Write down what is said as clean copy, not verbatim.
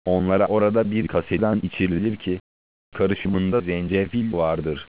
Onlara orada bir kaseden içirilir ki, karışımında zencefil vardır.